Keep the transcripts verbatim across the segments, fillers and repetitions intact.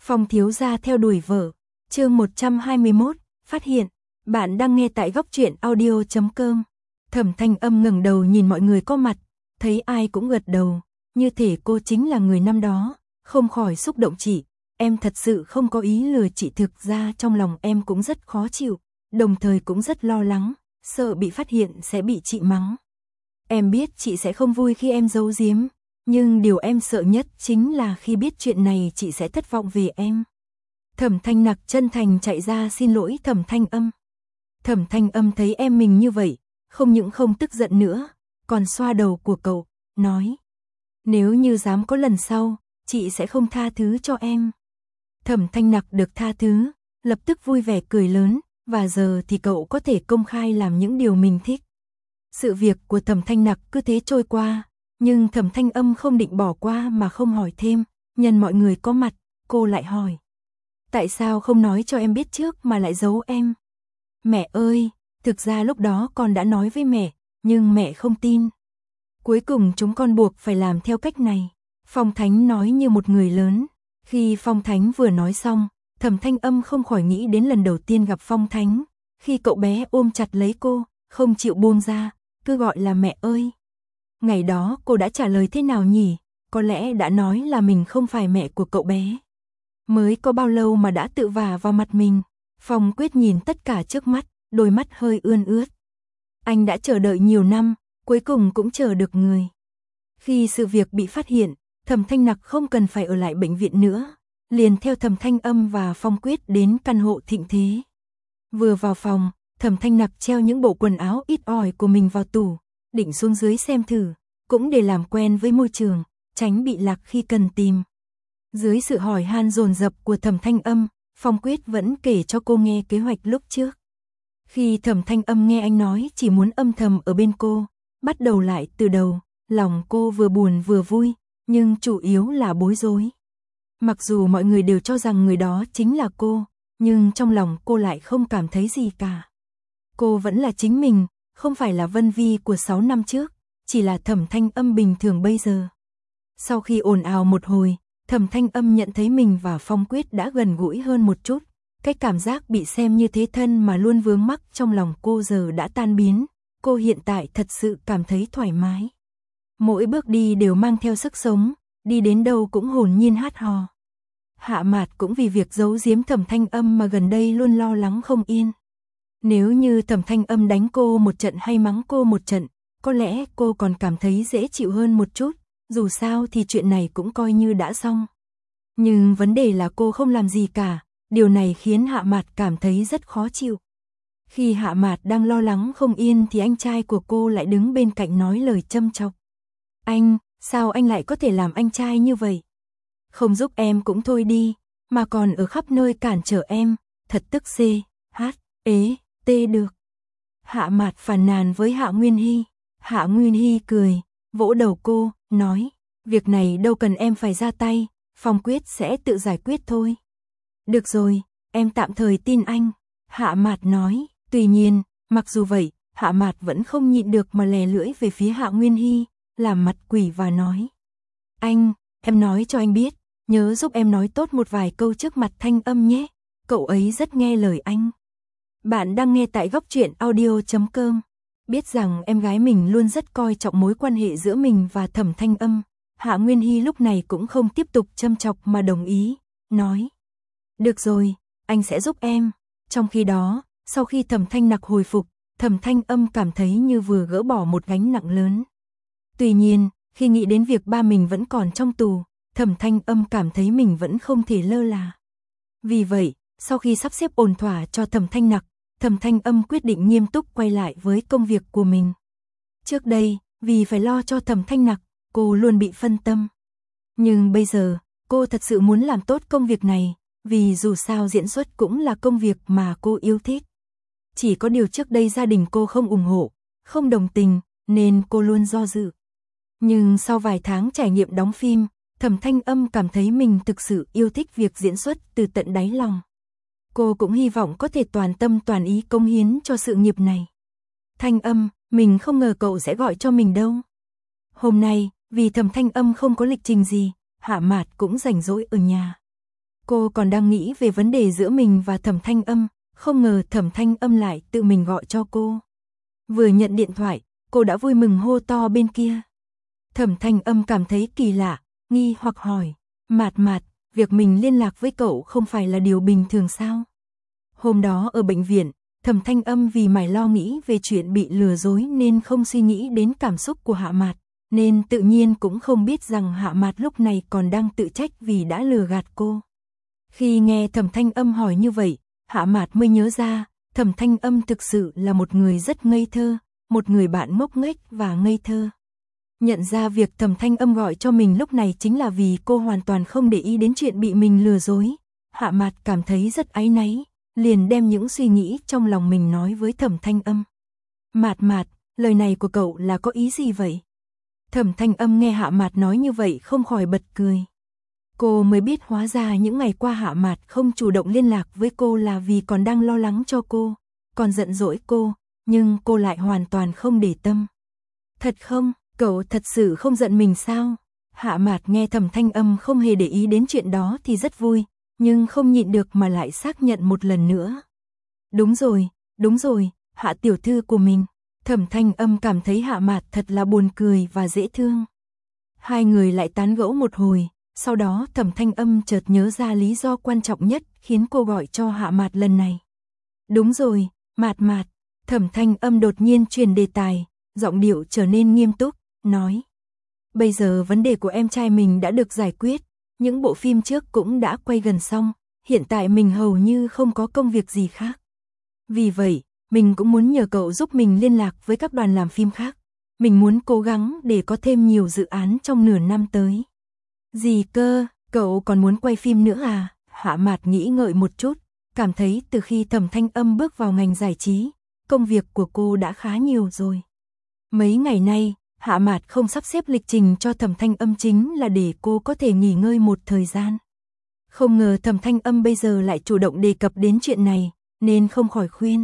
Phong thiếu gia theo đuổi vợ. Chương một trăm hai mươi mốt, phát hiện. Bạn đang nghe tại góc truyện audio chấm com. Thẩm Thanh Âm ngẩng đầu nhìn mọi người có mặt, thấy ai cũng gật đầu, như thể cô chính là người năm đó, không khỏi xúc động. Chị, em thật sự không có ý lừa chị, thực ra trong lòng em cũng rất khó chịu, đồng thời cũng rất lo lắng, sợ bị phát hiện sẽ bị chị mắng. Em biết chị sẽ không vui khi em giấu giếm, nhưng điều em sợ nhất chính là khi biết chuyện này chị sẽ thất vọng về em. Thẩm Thanh Nặc chân thành chạy ra xin lỗi Thẩm Thanh Âm. Thẩm Thanh Âm thấy em mình như vậy, không những không tức giận nữa, còn xoa đầu của cậu, nói: nếu như dám có lần sau, chị sẽ không tha thứ cho em. Thẩm Thanh Nặc được tha thứ, lập tức vui vẻ cười lớn, và giờ thì cậu có thể công khai làm những điều mình thích. Sự việc của Thẩm Thanh Nặc cứ thế trôi qua, nhưng Thẩm Thanh Âm không định bỏ qua mà không hỏi thêm, nhân mọi người có mặt, cô lại hỏi: tại sao không nói cho em biết trước mà lại giấu em? Mẹ ơi, thực ra lúc đó con đã nói với mẹ, nhưng mẹ không tin. Cuối cùng chúng con buộc phải làm theo cách này. Phong Thánh nói như một người lớn. Khi Phong Thánh vừa nói xong, Thẩm Thanh Âm không khỏi nghĩ đến lần đầu tiên gặp Phong Thánh, khi cậu bé ôm chặt lấy cô, không chịu buông ra, cứ gọi là mẹ ơi. Ngày đó cô đã trả lời thế nào nhỉ? Có lẽ đã nói là mình không phải mẹ của cậu bé. Mới có bao lâu mà đã tự vả vào mặt mình. Phong Quyết nhìn tất cả trước mắt, đôi mắt hơi ươn ướt. Anh đã chờ đợi nhiều năm, cuối cùng cũng chờ được người. Khi sự việc bị phát hiện, Thẩm Thanh Nặc không cần phải ở lại bệnh viện nữa, liền theo Thẩm Thanh Âm và Phong Quyết đến căn hộ Thịnh Thế. Vừa vào phòng, Thẩm Thanh Nặc treo những bộ quần áo ít ỏi của mình vào tủ, định xuống dưới xem thử, cũng để làm quen với môi trường, tránh bị lạc khi cần tìm. Dưới sự hỏi han dồn dập của Thẩm Thanh Âm, Phong Quyết vẫn kể cho cô nghe kế hoạch lúc trước. Khi Thẩm Thanh Âm nghe anh nói chỉ muốn âm thầm ở bên cô, bắt đầu lại từ đầu, lòng cô vừa buồn vừa vui, nhưng chủ yếu là bối rối. Mặc dù mọi người đều cho rằng người đó chính là cô, nhưng trong lòng cô lại không cảm thấy gì cả. Cô vẫn là chính mình, không phải là Vân Vi của sáu năm trước, chỉ là Thẩm Thanh Âm bình thường bây giờ. Sau khi ồn ào một hồi, Thẩm Thanh Âm nhận thấy mình và Phong Quyết đã gần gũi hơn một chút. Cái cảm giác bị xem như thế thân mà luôn vướng mắc trong lòng cô giờ đã tan biến. Cô hiện tại thật sự cảm thấy thoải mái. Mỗi bước đi đều mang theo sức sống, đi đến đâu cũng hồn nhiên hát hò. Hạ Mạt cũng vì việc giấu giếm Thẩm Thanh Âm mà gần đây luôn lo lắng không yên. Nếu như Thẩm Thanh Âm đánh cô một trận hay mắng cô một trận, có lẽ cô còn cảm thấy dễ chịu hơn một chút, dù sao thì chuyện này cũng coi như đã xong. Nhưng vấn đề là cô không làm gì cả, điều này khiến Hạ Mạt cảm thấy rất khó chịu. Khi Hạ Mạt đang lo lắng không yên thì anh trai của cô lại đứng bên cạnh nói lời châm chọc. Anh, sao anh lại có thể làm anh trai như vậy? Không giúp em cũng thôi đi, mà còn ở khắp nơi cản trở em, thật tức c, h, ế, t được. Hạ Mạt phàn nàn với Hạ Nguyên Hy. Hạ Nguyên Hy cười, vỗ đầu cô, nói, việc này đâu cần em phải ra tay, Phong Quyết sẽ tự giải quyết thôi. Được rồi, em tạm thời tin anh, Hạ Mạt nói. Tuy nhiên, mặc dù vậy, Hạ Mạt vẫn không nhịn được mà lè lưỡi về phía Hạ Nguyên Hy, làm mặt quỷ và nói: anh, em nói cho anh biết, nhớ giúp em nói tốt một vài câu trước mặt Thanh Âm nhé, cậu ấy rất nghe lời anh. Bạn đang nghe tại góc truyện audio chấm com. Biết rằng em gái mình luôn rất coi trọng mối quan hệ giữa mình và Thẩm Thanh Âm, Hạ Nguyên Hy lúc này cũng không tiếp tục châm chọc mà đồng ý, nói: được rồi, anh sẽ giúp em. Trong khi đó, sau khi Thẩm Thanh Nặc hồi phục, Thẩm Thanh Âm cảm thấy như vừa gỡ bỏ một gánh nặng lớn. Tuy nhiên, khi nghĩ đến việc ba mình vẫn còn trong tù, Thẩm Thanh Âm cảm thấy mình vẫn không thể lơ là. Vì vậy, sau khi sắp xếp ổn thỏa cho Thẩm Thanh Nặc, Thẩm Thanh Âm quyết định nghiêm túc quay lại với công việc của mình. Trước đây, vì phải lo cho Thẩm Thanh Nặc, cô luôn bị phân tâm. Nhưng bây giờ, cô thật sự muốn làm tốt công việc này, vì dù sao diễn xuất cũng là công việc mà cô yêu thích. Chỉ có điều trước đây gia đình cô không ủng hộ, không đồng tình, nên cô luôn do dự. Nhưng sau vài tháng trải nghiệm đóng phim, Thẩm Thanh Âm cảm thấy mình thực sự yêu thích việc diễn xuất từ tận đáy lòng. Cô cũng hy vọng có thể toàn tâm toàn ý cống hiến cho sự nghiệp này. Thanh Âm, mình không ngờ cậu sẽ gọi cho mình đâu. Hôm nay, vì Thẩm Thanh Âm không có lịch trình gì, Hạ Mạt cũng rảnh rỗi ở nhà. Cô còn đang nghĩ về vấn đề giữa mình và Thẩm Thanh Âm, không ngờ Thẩm Thanh Âm lại tự mình gọi cho cô. Vừa nhận điện thoại, cô đã vui mừng hô to bên kia. Thẩm Thanh Âm cảm thấy kỳ lạ, nghi hoặc hỏi, Mạt Mạt, việc mình liên lạc với cậu không phải là điều bình thường sao? Hôm đó ở bệnh viện, Thẩm Thanh Âm vì mải lo nghĩ về chuyện bị lừa dối nên không suy nghĩ đến cảm xúc của Hạ Mạt, nên tự nhiên cũng không biết rằng Hạ Mạt lúc này còn đang tự trách vì đã lừa gạt cô. Khi nghe Thẩm Thanh Âm hỏi như vậy, Hạ Mạt mới nhớ ra, Thẩm Thanh Âm thực sự là một người rất ngây thơ, một người bạn ngốc nghếch và ngây thơ. Nhận ra việc Thẩm Thanh Âm gọi cho mình lúc này chính là vì cô hoàn toàn không để ý đến chuyện bị mình lừa dối. Hạ Mạt cảm thấy rất áy náy, liền đem những suy nghĩ trong lòng mình nói với Thẩm Thanh Âm. Mạt Mạt, lời này của cậu là có ý gì vậy? Thẩm Thanh Âm nghe Hạ Mạt nói như vậy không khỏi bật cười. Cô mới biết hóa ra những ngày qua Hạ Mạt không chủ động liên lạc với cô là vì còn đang lo lắng cho cô, còn giận dỗi cô, nhưng cô lại hoàn toàn không để tâm. Thật không, cậu thật sự không giận mình sao? Hạ Mạt nghe Thẩm Thanh Âm không hề để ý đến chuyện đó thì rất vui, nhưng không nhịn được mà lại xác nhận một lần nữa. Đúng rồi, đúng rồi, Hạ tiểu thư của mình. Thẩm Thanh Âm cảm thấy Hạ Mạt thật là buồn cười và dễ thương. Hai người lại tán gẫu một hồi, sau đó Thẩm Thanh Âm chợt nhớ ra lý do quan trọng nhất khiến cô gọi cho Hạ Mạt lần này. Đúng rồi, Mạt Mạt. Thẩm Thanh Âm đột nhiên chuyển đề tài, giọng điệu trở nên nghiêm túc, nói. Bây giờ vấn đề của em trai mình đã được giải quyết, những bộ phim trước cũng đã quay gần xong, hiện tại mình hầu như không có công việc gì khác. Vì vậy, mình cũng muốn nhờ cậu giúp mình liên lạc với các đoàn làm phim khác. Mình muốn cố gắng để có thêm nhiều dự án trong nửa năm tới. Gì cơ, cậu còn muốn quay phim nữa à? Hạ Mạt nghĩ ngợi một chút, cảm thấy từ khi Thẩm Thanh Âm bước vào ngành giải trí, công việc của cô đã khá nhiều rồi. Mấy ngày nay, Hạ Mạt không sắp xếp lịch trình cho Thẩm Thanh Âm chính là để cô có thể nghỉ ngơi một thời gian. Không ngờ Thẩm Thanh Âm bây giờ lại chủ động đề cập đến chuyện này, nên không khỏi khuyên.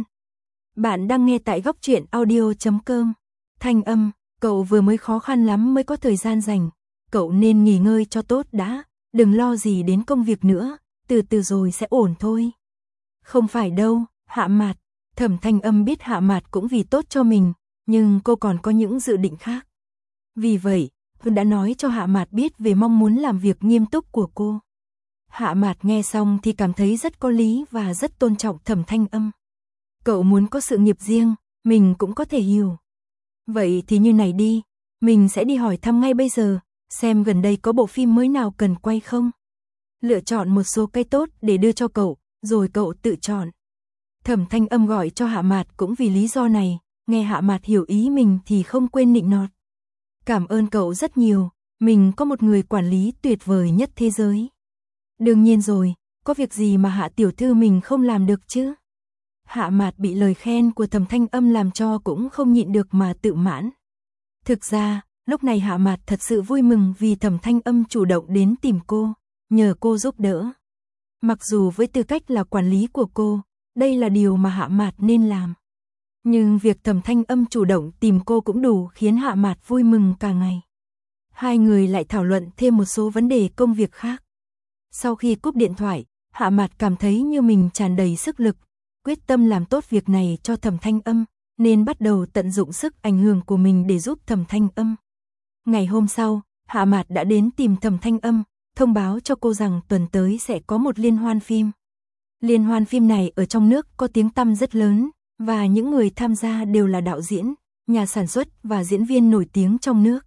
Bạn đang nghe tại góc truyện audio chấm com. Thanh Âm, cậu vừa mới khó khăn lắm mới có thời gian rảnh, cậu nên nghỉ ngơi cho tốt đã, đừng lo gì đến công việc nữa, từ từ rồi sẽ ổn thôi. Không phải đâu, Hạ Mạt. Thẩm Thanh Âm biết Hạ Mạt cũng vì tốt cho mình, nhưng cô còn có những dự định khác. Vì vậy, Hương đã nói cho Hạ Mạt biết về mong muốn làm việc nghiêm túc của cô. Hạ Mạt nghe xong thì cảm thấy rất có lý và rất tôn trọng Thẩm Thanh Âm. Cậu muốn có sự nghiệp riêng, mình cũng có thể hiểu. Vậy thì như này đi, mình sẽ đi hỏi thăm ngay bây giờ, xem gần đây có bộ phim mới nào cần quay không. Lựa chọn một số cái tốt để đưa cho cậu, rồi cậu tự chọn. Thẩm Thanh Âm gọi cho Hạ Mạt cũng vì lý do này, nghe Hạ Mạt hiểu ý mình thì không quên nịnh nọt. Cảm ơn cậu rất nhiều, mình có một người quản lý tuyệt vời nhất thế giới. Đương nhiên rồi, có việc gì mà Hạ tiểu thư mình không làm được chứ? Hạ Mạt bị lời khen của Thẩm Thanh Âm làm cho cũng không nhịn được mà tự mãn. Thực ra, lúc này Hạ Mạt thật sự vui mừng vì Thẩm Thanh Âm chủ động đến tìm cô, nhờ cô giúp đỡ. Mặc dù với tư cách là quản lý của cô, đây là điều mà Hạ Mạt nên làm. Nhưng việc Thẩm Thanh Âm chủ động tìm cô cũng đủ khiến Hạ Mạt vui mừng cả ngày. Hai người lại thảo luận thêm một số vấn đề công việc khác. Sau khi cúp điện thoại, Hạ Mạt cảm thấy như mình tràn đầy sức lực, quyết tâm làm tốt việc này cho Thẩm Thanh Âm, nên bắt đầu tận dụng sức ảnh hưởng của mình để giúp Thẩm Thanh Âm. Ngày hôm sau, Hạ Mạt đã đến tìm Thẩm Thanh Âm, thông báo cho cô rằng tuần tới sẽ có một liên hoan phim. Liên hoan phim này ở trong nước có tiếng tăm rất lớn, và những người tham gia đều là đạo diễn, nhà sản xuất và diễn viên nổi tiếng trong nước.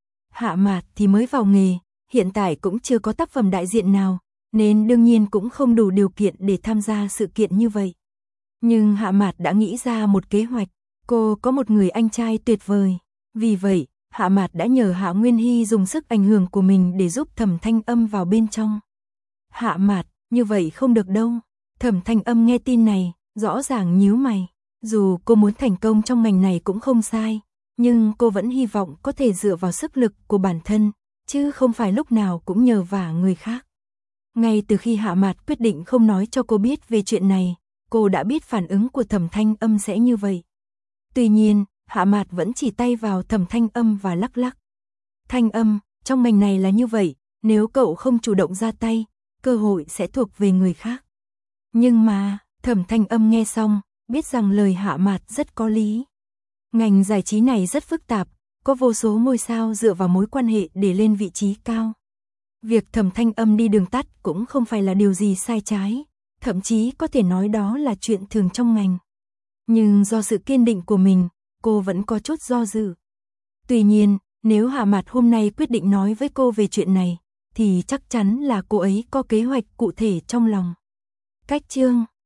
Hạ Mạt thì mới vào nghề, hiện tại cũng chưa có tác phẩm đại diện nào, nên đương nhiên cũng không đủ điều kiện để tham gia sự kiện như vậy. Nhưng Hạ Mạt đã nghĩ ra một kế hoạch, cô có một người anh trai tuyệt vời. Vì vậy, Hạ Mạt đã nhờ Hạ Nguyên Hy dùng sức ảnh hưởng của mình để giúp Thẩm Thanh Âm vào bên trong. Hạ Mạt, như vậy không được đâu. Thẩm Thanh Âm nghe tin này, rõ ràng nhíu mày. Dù cô muốn thành công trong ngành này cũng không sai, nhưng cô vẫn hy vọng có thể dựa vào sức lực của bản thân, chứ không phải lúc nào cũng nhờ vả người khác. Ngay từ khi Hạ Mạt quyết định không nói cho cô biết về chuyện này, cô đã biết phản ứng của Thẩm Thanh Âm sẽ như vậy. Tuy nhiên, Hạ Mạt vẫn chỉ tay vào Thẩm Thanh Âm và lắc lắc. Thanh Âm, trong ngành này là như vậy, nếu cậu không chủ động ra tay, cơ hội sẽ thuộc về người khác. Nhưng mà, Thẩm Thanh Âm nghe xong, biết rằng lời Hạ Mạt rất có lý. Ngành giải trí này rất phức tạp, có vô số ngôi sao dựa vào mối quan hệ để lên vị trí cao. Việc Thẩm Thanh Âm đi đường tắt cũng không phải là điều gì sai trái, thậm chí có thể nói đó là chuyện thường trong ngành. Nhưng do sự kiên định của mình, cô vẫn có chút do dự. Tuy nhiên, nếu Hạ Mạt hôm nay quyết định nói với cô về chuyện này, thì chắc chắn là cô ấy có kế hoạch cụ thể trong lòng. Cách chương